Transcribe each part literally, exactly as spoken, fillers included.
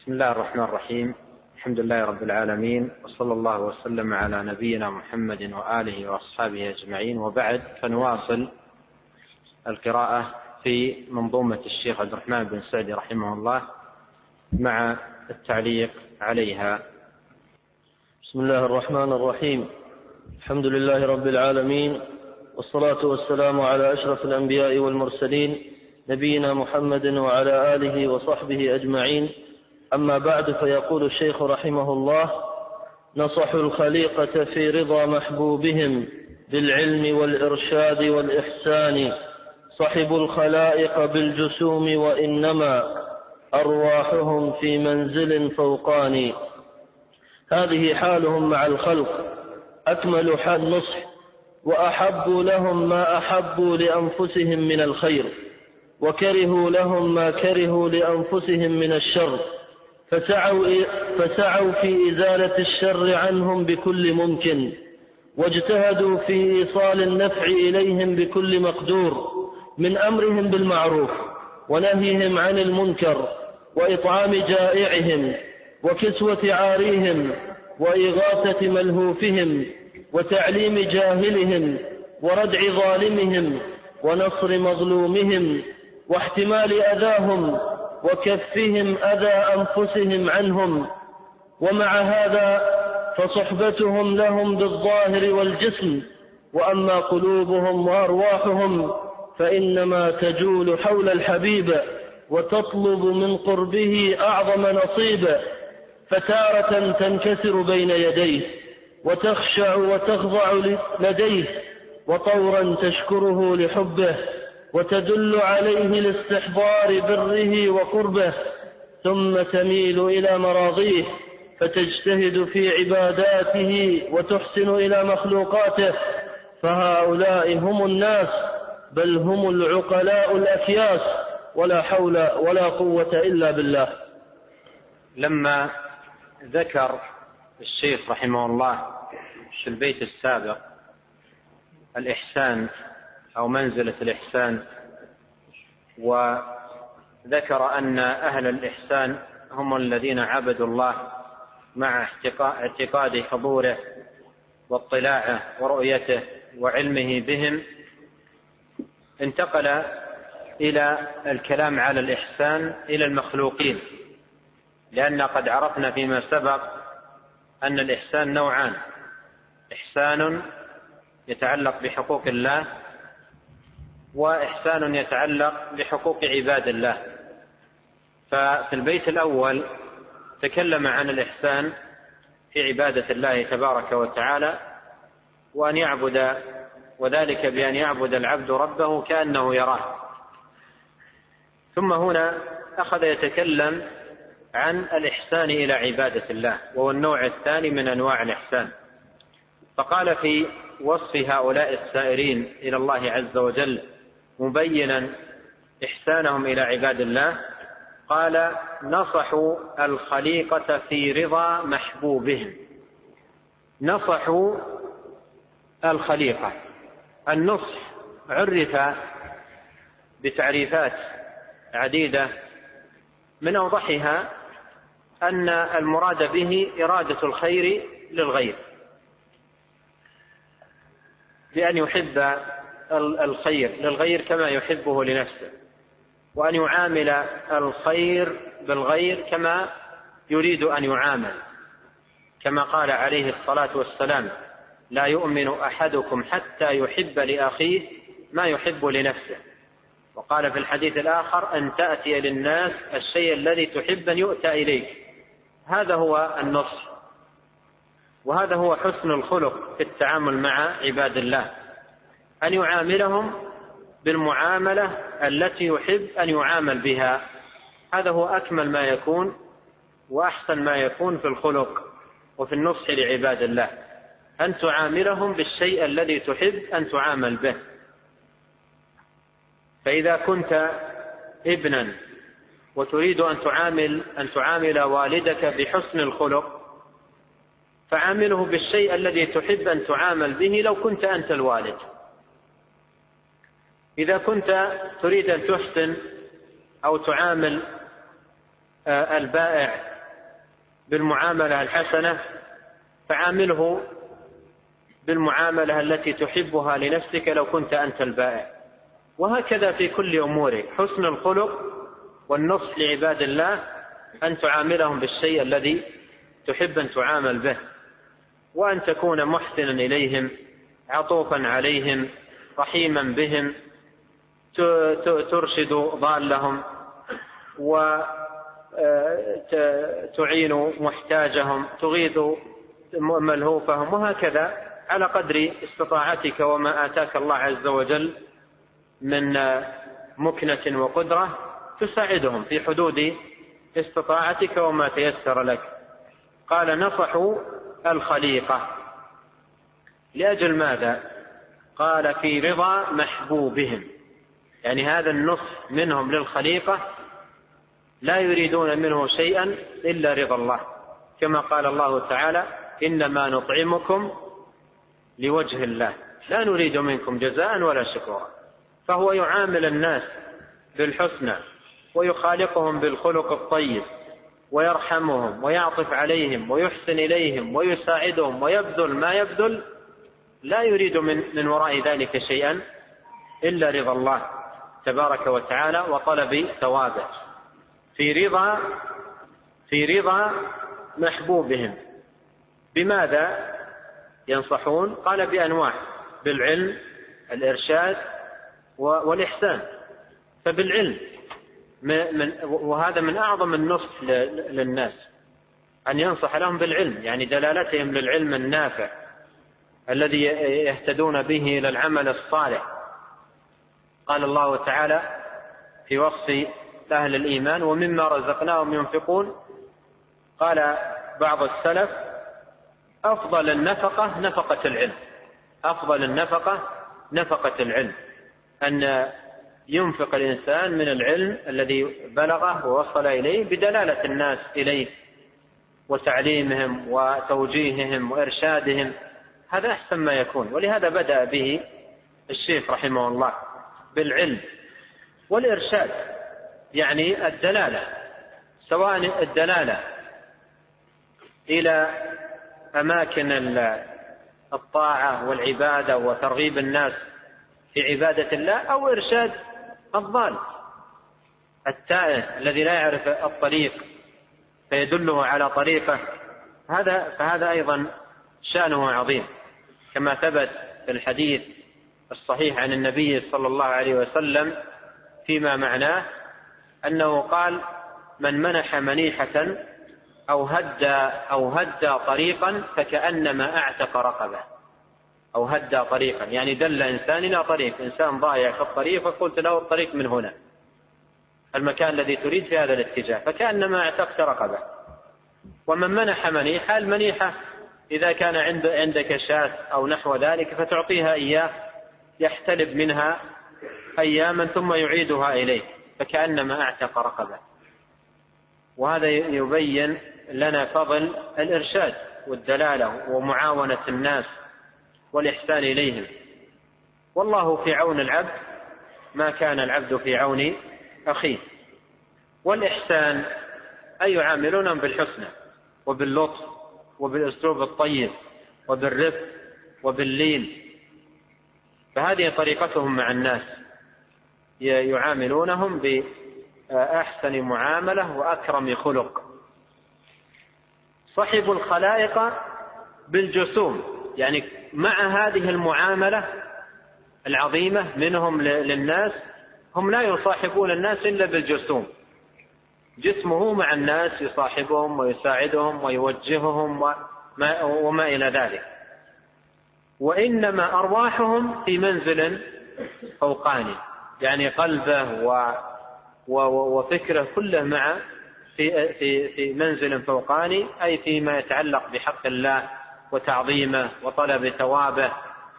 بسم الله الرحمن الرحيم. الحمد لله رب العالمين، وصلى الله وسلم على نبينا محمد وآله وأصحابه أجمعين، وبعد، فنواصل القراءة في منظومة الشيخ عبد الرحمن بن سعدي رحمه الله مع التعليق عليها. بسم الله الرحمن الرحيم. الحمد لله رب العالمين، والصلاة والسلام على أشرف الأنبياء والمرسلين نبينا محمد وعلى آله وصحبه أجمعين. أما بعد، فيقول الشيخ رحمه الله: نصحوا الخليقة في رضا محبوبهم بالعلم والإرشاد والإحسان، صحبوا الخلائق بالجسوم وإنما أرواحهم في منزل فوقاني. هذه حالهم مع الخلق، أكمل حال نصح، وأحبوا لهم ما أحبوا لأنفسهم من الخير، وكرهوا لهم ما كرهوا لأنفسهم من الشر، فسعوا, فسعوا في إزالة الشر عنهم بكل ممكن، واجتهدوا في إيصال النفع إليهم بكل مقدور، من أمرهم بالمعروف ونهيهم عن المنكر، وإطعام جائعهم، وكسوة عاريهم، وإغاثة ملهوفهم، وتعليم جاهلهم، وردع ظالمهم، ونصر مظلومهم، واحتمال أذاهم، وكفهم أذى أنفسهم عنهم. ومع هذا فصحبتهم لهم بالظاهر والجسم، وأما قلوبهم وأرواحهم فإنما تجول حول الحبيب، وتطلب من قربه أعظم نصيب، فتارة تنكسر بين يديه، وتخشع وتخضع لديه، وطورا تشكره لحبه، وتدل عليه لاستحضار بره وقربه، ثم تميل إلى مراضيه، فتجتهد في عباداته وتحسن إلى مخلوقاته. فهؤلاء هم الناس، بل هم العقلاء الأكياس، ولا حول ولا قوة إلا بالله. لما ذكر الشيخ رحمه الله في البيت السابق الإحسان أو منزلة الإحسان، وذكر أن أهل الإحسان هم الذين عبدوا الله مع اعتقاد حضوره واطلاعه ورؤيته وعلمه بهم، انتقل إلى الكلام على الإحسان إلى المخلوقين، لأن قد عرفنا فيما سبق أن الإحسان نوعان: إحسان يتعلق بحقوق الله، وإحسان يتعلق بحقوق عباد الله. ففي البيت الأول تكلم عن الإحسان في عبادة الله تبارك وتعالى، وأن يعبد، وذلك بأن يعبد العبد ربه كأنه يراه. ثم هنا أخذ يتكلم عن الإحسان إلى عبادة الله، وهو النوع الثاني من أنواع الإحسان. فقال في وصف هؤلاء السائرين إلى الله عز وجل مبينا إحسانهم إلى عباد الله، قال: نصحوا الخليقة في رضا محبوبهم. نصحوا الخليقة. النصح عرف بتعريفات عديدة، من أوضحها أن المراد به إرادة الخير للغير، بأن يحب الخير للغير كما يحبه لنفسه، وأن يعامل الخير بالغير كما يريد أن يعامل، كما قال عليه الصلاة والسلام: لا يؤمن أحدكم حتى يحب لأخيه ما يحب لنفسه. وقال في الحديث الآخر: أن تأتي للناس الشيء الذي تحب أن يؤتى إليك. هذا هو النصح، وهذا هو حسن الخلق في التعامل مع عباد الله، أن يعاملهم بالمعاملة التي يحب أن يعامل بها. هذا هو أكمل ما يكون وأحسن ما يكون في الخلق وفي النصح لعباد الله، أن تعاملهم بالشيء الذي تحب أن تعامل به. فإذا كنت ابنا وتريد أن تعامل أن تعامل والدك بحسن الخلق، فعامله بالشيء الذي تحب أن تعامل به لو كنت أنت الوالد. إذا كنت تريد أن تحسن أو تعامل البائع بالمعاملة الحسنة فعامله بالمعاملة التي تحبها لنفسك لو كنت أنت البائع. وهكذا في كل أمورك، حسن الخلق والنصح لعباد الله أن تعاملهم بالشيء الذي تحب أن تعامل به، وأن تكون محسنا إليهم، عطوفا عليهم، رحيما بهم، ترشد ضالهم وتعين محتاجهم، تغيث ملهوفهم، وهكذا على قدر استطاعتك وما آتاك الله عز وجل من مكنة وقدرة تساعدهم في حدود استطاعتك وما تيسر لك. قال نصحوا الخليقة لأجل ماذا؟ قال في رضا محبوبهم، يعني هذا النصح منهم للخليقة لا يريدون منه شيئا إلا رضا الله، كما قال الله تعالى إنما نطعمكم لوجه الله لا نريد منكم جزاء ولا شكورا. فهو يعامل الناس بالحسنى ويخالقهم بالخلق الطيب ويرحمهم ويعطف عليهم ويحسن إليهم ويساعدهم ويبذل ما يبذل، لا يريد من, من وراء ذلك شيئا إلا رضا الله تبارك وتعالى وطلب ثوابه. في رضا في رضا محبوبهم. بماذا ينصحون؟ قال بأنواع: بالعلم، الإرشاد، والإحسان. فبالعلم، وهذا من أعظم النصح للناس أن ينصح لهم بالعلم، يعني دلالتهم للعلم النافع الذي يهتدون به إلى العمل الصالح. قال الله تعالى في وصف أهل الإيمان: ومما رزقناهم ينفقون. قال بعض السلف: أفضل النفقة نفقة العلم. أفضل النفقة نفقة العلم، أن ينفق الإنسان من العلم الذي بلغه ووصل إليه بدلالة الناس إليه وتعليمهم وتوجيههم وإرشادهم، هذا أحسن ما يكون. ولهذا بدأ به الشيخ رحمه الله بالعلم والإرشاد، يعني الدلالة، سواء الدلالة إلى أماكن الطاعة والعبادة وترغيب الناس في عبادة الله، أو إرشاد الضال التائه الذي لا يعرف الطريق فيدله على طريقه، هذا فهذا أيضا شأنه عظيم، كما ثبت في الحديث الصحيح عن النبي صلى الله عليه وسلم فيما معناه أنه قال: من منح منيحة أو هدى أو هدى طريقا فكأنما أعتق رقبة. أو هدى طريقا يعني دل إنسان إلى طريق، إنسان ضايع في الطريق فقلت له الطريق من هنا، المكان الذي تريد في هذا الاتجاه، فكأنما اعتقت رقبة. ومن منح منيحة، المنيحة إذا كان عندك شاة أو نحو ذلك فتعطيها إياه يحتلب منها أياما ثم يعيدها إليه، فكأنما اعتق رقبة. وهذا يبين لنا فضل الإرشاد والدلالة ومعاونة الناس والإحسان إليهم. والله في عون العبد ما كان العبد في عون أخيه. والإحسان أي يعاملونهم بالحسنى وباللطف وبالأسلوب الطيب وبالرفق وباللين، فهذه طريقتهم مع الناس، يعاملونهم بأحسن معاملة وأكرم خلق. صحب الخلائق بالجسوم، يعني مع هذه المعاملة العظيمة منهم للناس، هم لا يصاحبون الناس إلا بالجسوم، جسمه مع الناس يصاحبهم ويساعدهم ويوجههم وما, وما إلى ذلك، وإنما أرواحهم في منزل فوقاني، يعني قلبه وفكره كله مع في, في, في منزل فوقاني، أي فيما يتعلق بحق الله وتعظيمه وطلب ثوابه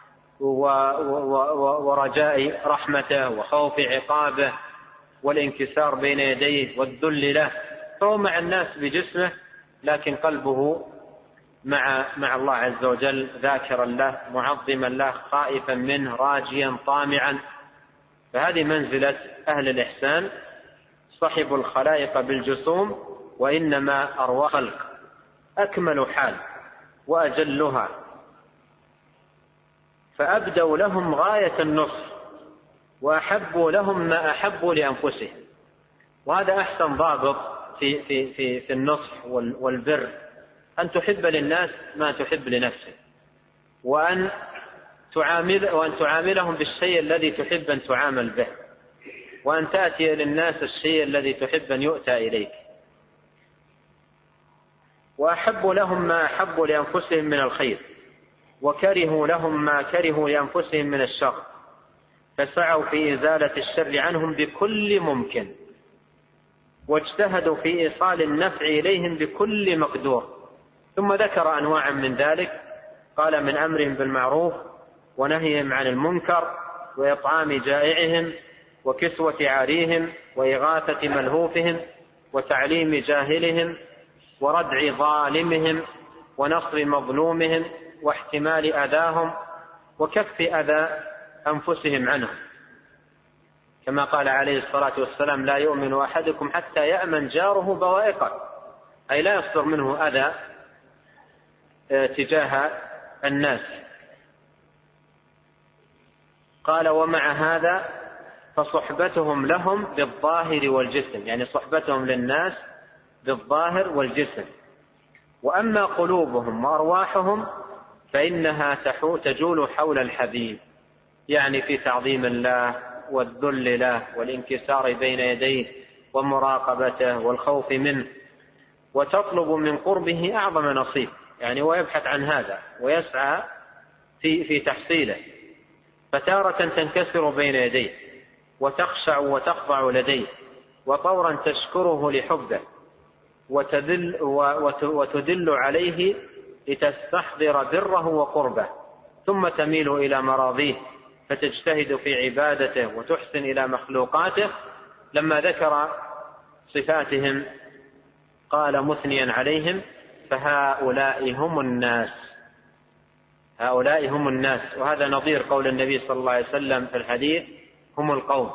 ورجاء رحمته وخوف عقابه والانكسار بين يديه والذل له. فهو مع الناس بجسمه لكن قلبه مع مع الله عز وجل، ذاكرا له معظما له خائفا منه راجيا طامعا. فهذه منزلة أهل الإحسان، صحب الخلائق بالجسوم وإنما أرواح خلق. أكمل حال وأجلها، فأبدوا لهم غاية النصر وأحبوا لهم ما أحبوا لأنفسهم. وهذا أحسن ضابط في, في, في, في النصح والبر، أن تحب للناس ما تحب لنفسك، وأن تعامل وأن تعاملهم بالشيء الذي تحب أن تعامل به، وأن تأتي للناس الشيء الذي تحب أن يؤتى إليك. وأحبوا لهم ما أحبوا لأنفسهم من الخير، وكرهوا لهم ما كرهوا لأنفسهم من الشر، فسعوا في إزالة الشر عنهم بكل ممكن، واجتهدوا في إيصال النفع إليهم بكل مقدور. ثم ذكر أنواعا من ذلك، قال: من أمرهم بالمعروف ونهيهم عن المنكر، وإطعام جائعهم، وكسوة عاريهم، وإغاثة ملهوفهم، وتعليم جاهلهم، وردع ظالمهم، ونصر مظلومهم، واحتمال أذاهم، وكف أذى أنفسهم عنهم، كما قال عليه الصلاة والسلام: لا يؤمن أحدكم حتى يأمن جاره بوائقه، أي لا يصدر منه أذى تجاه الناس. قال: ومع هذا فصحبتهم لهم بالظاهر والجسم، يعني صحبتهم للناس بالظاهر والجسم. وأما قلوبهم وأرواحهم فإنها تجول حول الحبيب، يعني في تعظيم الله والذل له والانكسار بين يديه ومراقبته والخوف منه، وتطلب من قربه أعظم نصيب، يعني ويبحث عن هذا ويسعى في, في تحصيله. فتارة تنكسر بين يديه وتخشع وتخضع لديه، وطورا تشكره لحبه وتدل, وتدل عليه لتستحضر بره وقربه، ثم تميل إلى مراضيه فتجتهد في عبادته وتحسن إلى مخلوقاته. لما ذكر صفاتهم قال مثنيا عليهم: فهؤلاء هم الناس، هؤلاء هم الناس. وهذا نظير قول النبي صلى الله عليه وسلم في الحديث: هم القوم.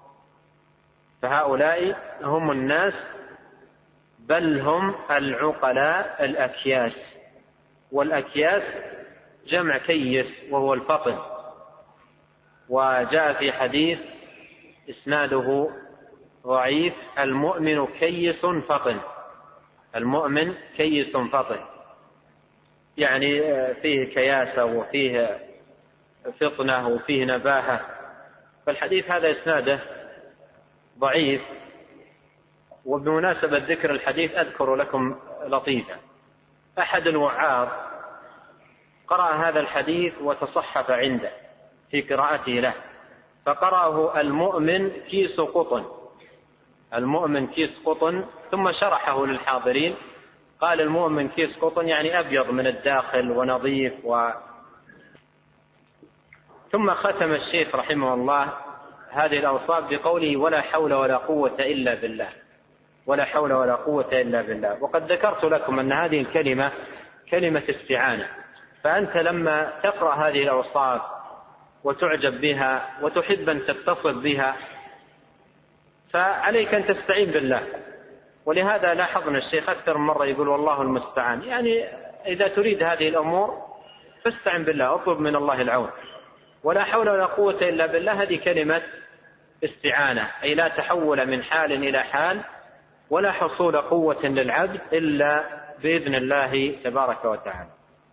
فهؤلاء هم الناس، بل هم العقلاء الأكياس. والأكياس جمع كيس وهو الفطن. وجاء في حديث إسناده ضعيف: المؤمن كيس فطن، المؤمن كيس فطن، يعني فيه كياسة وفيه فطنة وفيه نباهة. فالحديث هذا إسناده ضعيف. وبمناسبة ذكر الحديث أذكر لكم لطيفة. أحد الوعاظ قرأ هذا الحديث وتصحف عنده في قراءته له، فقرأه: المؤمن كيس قطن، المؤمن كيس قطن، ثم شرحه للحاضرين قال: المؤمن كيس قطن يعني أبيض من الداخل ونظيف. و... ثم ختم الشيخ رحمه الله هذه الأوصاف بقوله: ولا حول ولا قوة إلا بالله، ولا حول ولا قوة إلا بالله. وقد ذكرت لكم أن هذه الكلمة كلمة استعانة، فأنت لما تقرأ هذه الأوصاف وتعجب بها وتحب أن تتصف بها فعليك أن تستعين بالله. ولهذا لاحظنا الشيخ أكثر من مرة يقول: والله المستعان، يعني إذا تريد هذه الأمور فاستعن بالله، اطلب من الله العون. ولا حول ولا قوة إلا بالله هذه كلمة استعانة، أي لا تحول من حال إلى حال، ولا حصول قوة للعبد إلا بإذن الله تبارك وتعالى.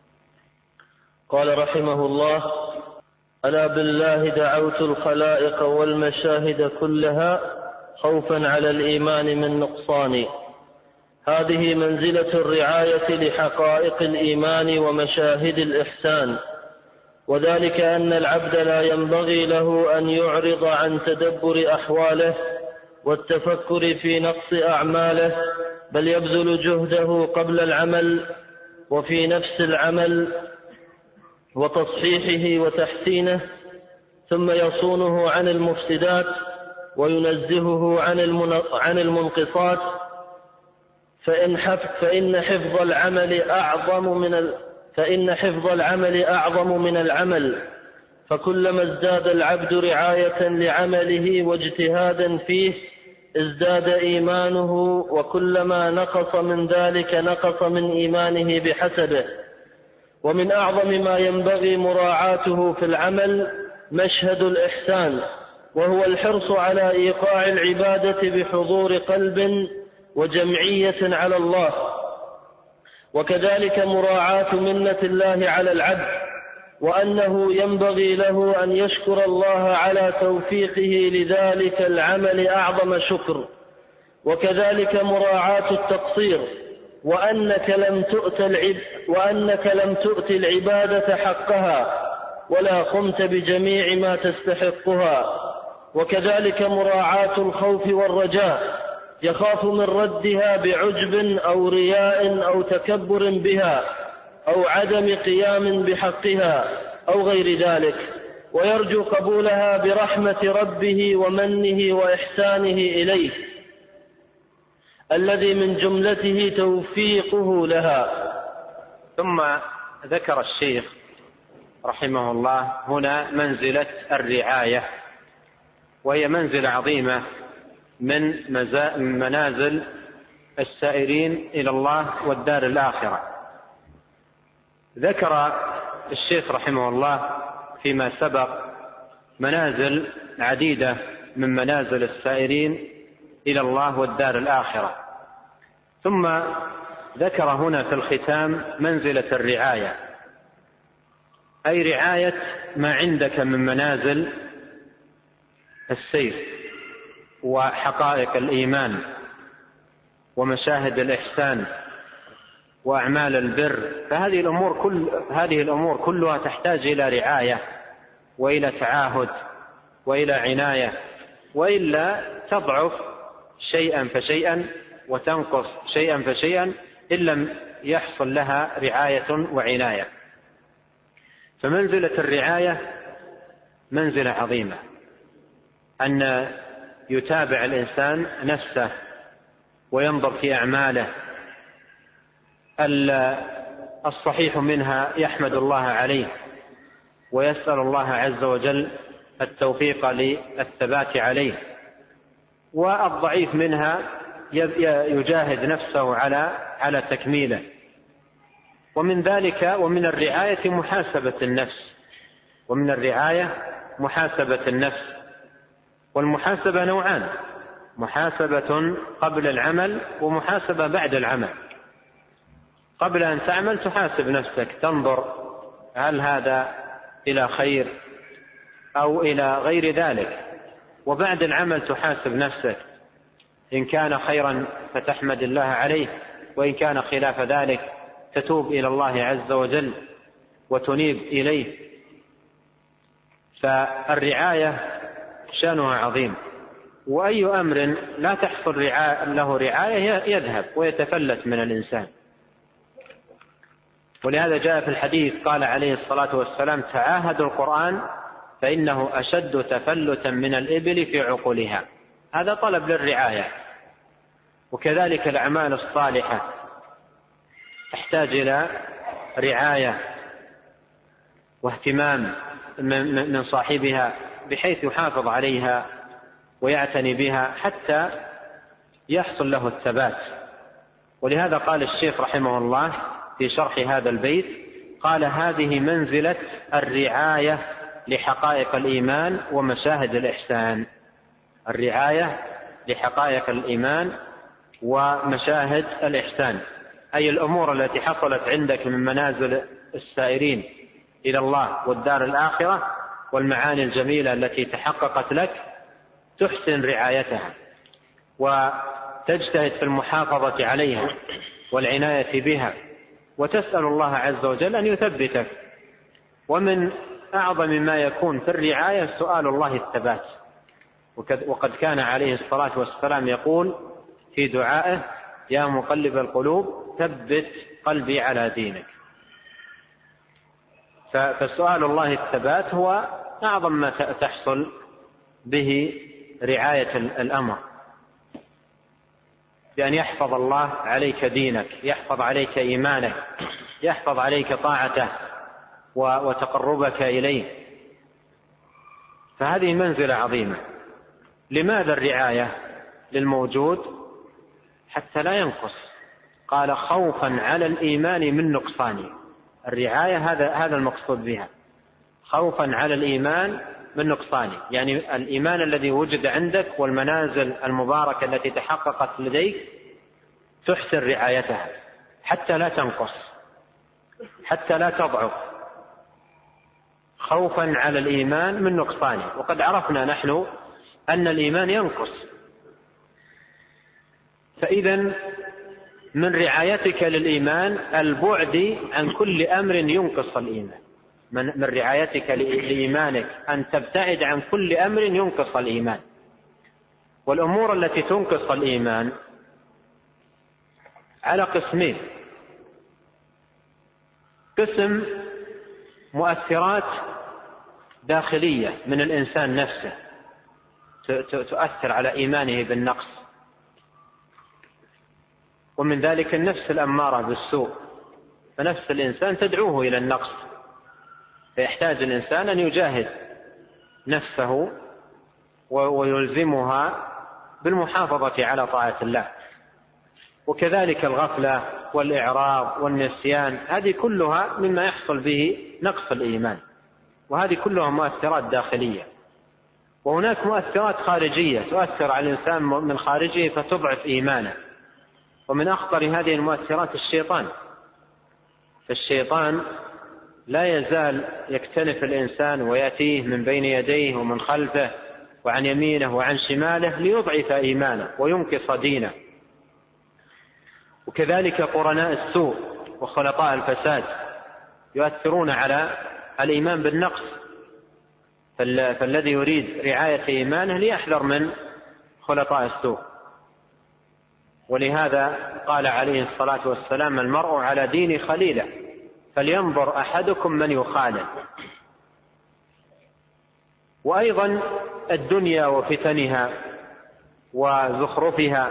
قال رحمه الله: ألا بالله دعوت الخلائق والمشاهد كلها خوفا على الإيمان من نقصان. هذه منزلة الرعاية لحقائق الإيمان ومشاهد الإحسان، وذلك أن العبد لا ينبغي له أن يعرض عن تدبر أحواله والتفكر في نقص أعماله، بل يبذل جهده قبل العمل وفي نفس العمل وتصحيحه وتحسينه، ثم يصونه عن المفسدات وينزهه عن المنقصات، فإن فإن حفظ العمل أعظم من فإن حفظ العمل أعظم من العمل، فكلما ازداد العبد رعاية لعمله واجتهادا فيه ازداد إيمانه، وكلما نقص من ذلك نقص من إيمانه بحسبه. ومن أعظم ما ينبغي مراعاته في العمل مشهد الإحسان، وهو الحرص على إيقاع العبادة بحضور قلب وجمعية على الله، وكذلك مراعاة منة الله على العبد، وأنه ينبغي له أن يشكر الله على توفيقه لذلك العمل أعظم شكر، وكذلك مراعاة التقصير، وأنك لم تؤت العب وأنك لم تؤت العبادة حقها ولا قمت بجميع ما تستحقها، وكذلك مراعاة الخوف والرجاء، يخاف من ردها بعجب أو رياء أو تكبر بها أو عدم قيام بحقها أو غير ذلك، ويرجو قبولها برحمة ربه ومنه وإحسانه إليه الذي من جملته توفيقه لها. ثم ذكر الشيخ رحمه الله هنا منزلة الرعاية، وهي منزلة عظيمة من منازل السائرين إلى الله والدار الآخرة. ذكر الشيخ رحمه الله فيما سبق منازل عديدة من منازل السائرين إلى الله والدار الآخرة، ثم ذكر هنا في الختام منزلة الرعاية، أي رعاية ما عندك من منازل السير وحقائق الإيمان ومشاهد الإحسان وأعمال البر. فهذه الأمور كل هذه الأمور كلها تحتاج إلى رعاية وإلى تعاهد وإلى عناية، وإلا تضعف شيئا فشيئا وتنقص شيئا فشيئا إن لم يحصل لها رعاية وعناية. فمنزلة الرعاية منزلة عظيمة، أن يتابع الإنسان نفسه وينظر في أعماله، الصحيح منها يحمد الله عليه ويسأل الله عز وجل التوفيق للثبات عليه، والضعيف منها يجاهد نفسه على على تكميله. ومن ذلك ومن الرعاية محاسبة النفس، ومن الرعاية محاسبة النفس. والمحاسبة نوعان: محاسبة قبل العمل ومحاسبة بعد العمل. قبل أن تعمل تحاسب نفسك، تنظر هل هذا إلى خير أو إلى غير ذلك. وبعد العمل تحاسب نفسك، إن كان خيرا فتحمد الله عليه، وإن كان خلاف ذلك تتوب إلى الله عز وجل وتنيب إليه. فالرعاية شأنها عظيم، وأي أمر لا تحصل له رعاية يذهب ويتفلت من الإنسان. ولهذا جاء في الحديث قال عليه الصلاة والسلام: تعاهدوا القرآن فإنه أشد تفلتا من الإبل في عقولها. هذا طلب للرعاية. وكذلك الأعمال الصالحة تحتاج إلى رعاية واهتمام من صاحبها بحيث يحافظ عليها ويعتني بها حتى يحصل له الثبات. ولهذا قال الشيخ رحمه الله في شرح هذا البيت، قال: هذه منزلة الرعاية لحقائق الإيمان ومشاهد الإحسان. الرعاية لحقائق الإيمان ومشاهد الإحسان، أي الأمور التي حصلت عندك من منازل السائرين إلى الله والدار الآخرة والمعاني الجميلة التي تحققت لك، تحسن رعايتها وتجتهد في المحافظة عليها والعناية بها، وتسأل الله عز وجل أن يثبتك. ومن أعظم ما يكون في الرعاية سؤال الله الثبات. وقد كان عليه الصلاة والسلام يقول في دعائه: يا مقلب القلوب ثبت قلبي على دينك. فسؤال الله الثبات هو أعظم ما تحصل به رعاية الأمر، بأن يحفظ الله عليك دينك، يحفظ عليك إيمانك، يحفظ عليك طاعته وتقربك إليه. فهذه منزلة عظيمة. لماذا الرعاية؟ للموجود حتى لا ينقص. قال خوفا على الإيمان من نقصانه. الرعاية هذا هذا المقصود بها، خوفا على الإيمان من نقصانه، يعني الإيمان الذي وجد عندك والمنازل المباركة التي تحققت لديك تحسن رعايتها حتى لا تنقص، حتى لا تضعف، خوفا على الإيمان من نقصانه. وقد عرفنا نحن أن الإيمان ينقص، فإذا من رعايتك للإيمان البعد عن كل أمر ينقص الإيمان. من رعايتك لإيمانك أن تبتعد عن كل أمر ينقص الإيمان. والأمور التي تنقص الإيمان على قسمين: قسم مؤثرات داخلية من الإنسان نفسه تؤثر على إيمانه بالنقص، ومن ذلك النفس الأمارة بالسوء، فنفس الإنسان تدعوه إلى النقص، فيحتاج الإنسان أن يجاهد نفسه ويلزمها بالمحافظة على طاعة الله. وكذلك الغفلة والإعراض والنسيان، هذه كلها مما يحصل به نقص الإيمان، وهذه كلها مؤثرات داخلية. وهناك مؤثرات خارجية تؤثر على الإنسان من خارجه فتضعف إيمانه، ومن أخطر هذه المؤثرات الشيطان. فالشيطان لا يزال يكتنف الإنسان ويأتيه من بين يديه ومن خلفه وعن يمينه وعن شماله ليضعف إيمانه وينقص دينه. وكذلك قرناء السوء وخلطاء الفساد يؤثرون على الإيمان بالنقص، فالذي يريد رعاية إيمانه ليحذر من خلطاء السوء. ولهذا قال عليه الصلاة والسلام: المرء على دين خليله فلينظر أحدكم من يخالل. وأيضا الدنيا وفتنها وزخرفها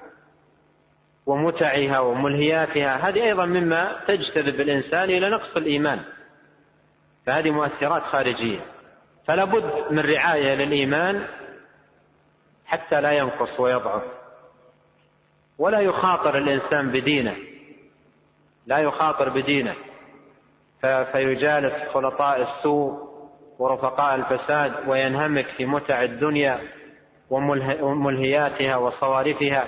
ومتعها وملهياتها، هذه أيضا مما تجتذب الإنسان إلى نقص الإيمان، فهذه مؤثرات خارجية. فلا بد من رعاية للإيمان حتى لا ينقص ويضعف، ولا يخاطر الإنسان بدينه، لا يخاطر بدينه فيجالس خلطاء السوء ورفقاء الفساد وينهمك في متع الدنيا وملهياتها وصوارفها،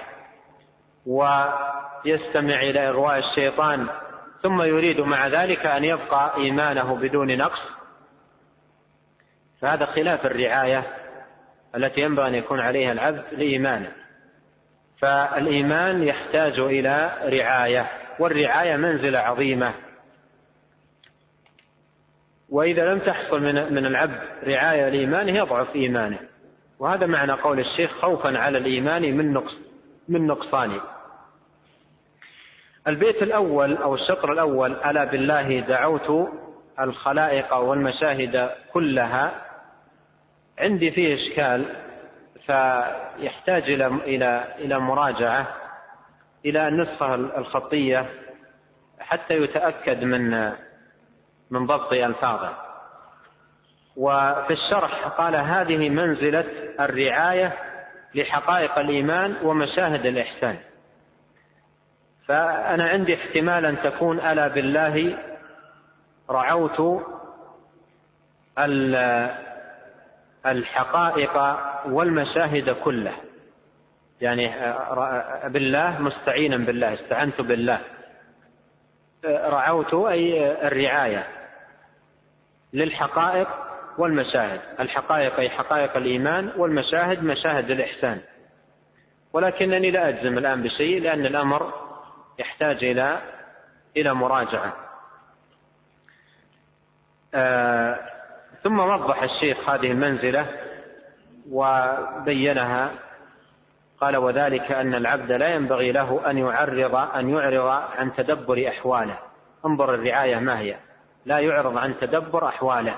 ويستمع إلى إغواء الشيطان، ثم يريد مع ذلك أن يبقى إيمانه بدون نقص. فهذا خلاف الرعاية التي ينبغي أن يكون عليها العبد لإيمانه. فالإيمان يحتاج إلى رعاية، والرعاية منزلة عظيمة. وإذا لم تحصل من العبد رعاية لإيمانه يضعف إيمانه، وهذا معنى قول الشيخ: خوفا على الإيمان من نقص من نقصانه. البيت الأول أو الشطر الأول: ألا بالله دعوت الخلائق والمشاهد كلها، عندي فيه إشكال، فيحتاج إلى إلى إلى مراجعة إلى النسخة الخطية حتى يتأكد من من ضبط ألفاظه. وفي الشرح قال: هذه منزلة الرعاية لحقائق الإيمان ومشاهد الإحسان. فأنا عندي احتمال أن تكون ألا بالله رعوت الحقائق والمشاهد كله، يعني بالله مستعينا بالله، استعنت بالله. رعوت أي الرعاية للحقائق والمشاهد، الحقائق أي حقائق الإيمان، والمشاهد مشاهد الإحسان. ولكنني لا أجزم الآن بشيء، لأن الأمر يحتاج إلى إلى مراجعة. آه ثم وضح الشيخ هذه المنزلة وبينها، قال: وذلك أن العبد لا ينبغي له أن يعرض أن يعرض عن تدبر أحواله. انظر الرعاية ما هي: لا يعرض عن تدبر أحواله.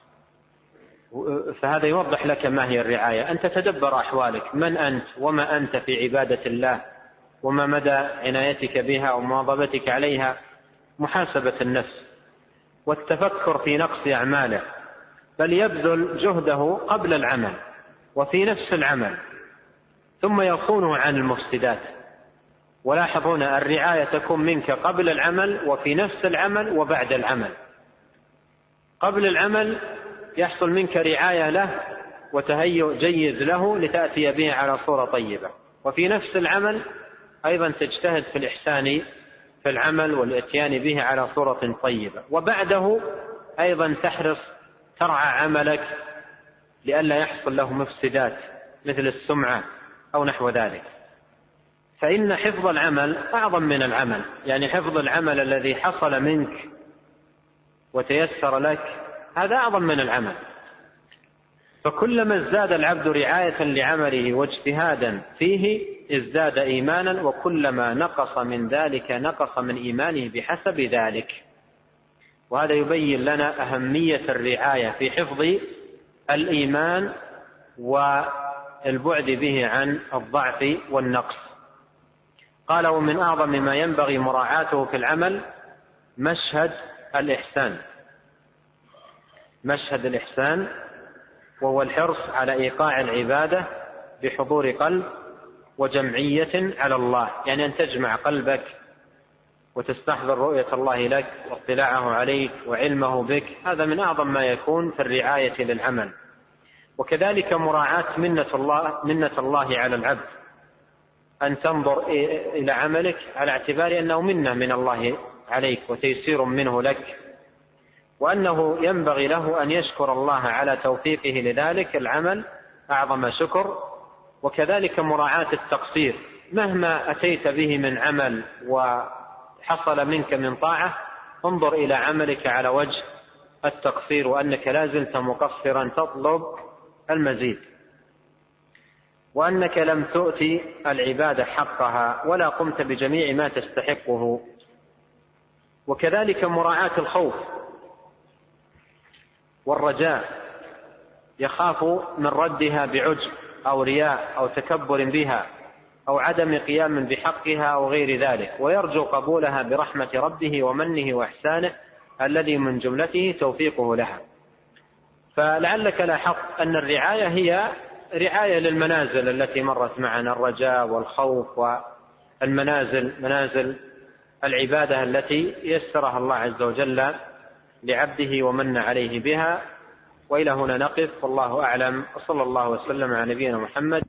فهذا يوضح لك ما هي الرعاية، أن تتدبر أحوالك، من أنت وما أنت في عبادة الله، وما مدى عنايتك بها ومواظبتك عليها، محاسبة النفس والتفكر في نقص أعماله، بل يبذل جهده قبل العمل وفي نفس العمل، ثم يصونه عن المفسدات. ولاحظون الرعاية تكون منك قبل العمل وفي نفس العمل وبعد العمل. قبل العمل يحصل منك رعاية له وتهيؤ جيد له لتأتي به على صورة طيبة، وفي نفس العمل أيضا تجتهد في الإحسان في العمل والإتيان به على صورة طيبة، وبعده أيضا تحرص ترعى عملك لئلا يحصل له مفسدات مثل السمعة أو نحو ذلك. فإن حفظ العمل أعظم من العمل، يعني حفظ العمل الذي حصل منك وتيسر لك هذا أعظم من العمل. فكلما ازداد العبد رعاية لعمله واجتهادا فيه ازداد إيمانا، وكلما نقص من ذلك نقص من إيمانه بحسب ذلك. وهذا يبين لنا أهمية الرعاية في حفظ الإيمان والبعد به عن الضعف والنقص. قال: ومن أعظم ما ينبغي مراعاته في العمل مشهد الإحسان. مشهد الإحسان وهو الحرص على إيقاع العبادة بحضور قلب وجمعية على الله، يعني أن تجمع قلبك وتستحضر رؤية الله لك واطلاعه عليك وعلمه بك. هذا من أعظم ما يكون في الرعاية للعمل. وكذلك مراعاة منة الله, منة الله على العبد، أن تنظر إلى عملك على اعتبار أنه منة من الله عليك وتيسير منه لك، وأنه ينبغي له أن يشكر الله على توفيقه لذلك العمل أعظم شكر. وكذلك مراعاة التقصير، مهما أتيت به من عمل وحصل منك من طاعة انظر إلى عملك على وجه التقصير، وأنك لا زلت مقصرا تطلب المزيد، وأنك لم تؤتي العبادة حقها ولا قمت بجميع ما تستحقه. وكذلك مراعاة الخوف والرجاء، يخاف من ردها بعجب أو رياء أو تكبر بها أو عدم قيام بحقها أو غير ذلك، ويرجو قبولها برحمة ربه ومنه وإحسانه الذي من جملته توفيقه لها. فلعلك لاحظت أن الرعاية هي رعاية للمنازل التي مرت معنا، الرجاء والخوف والمنازل، منازل العبادة التي يسرها الله عز وجل لعبده ومن عليه بها. وإلى هنا نقف، والله أعلم، وصلى الله وسلم على نبينا محمد.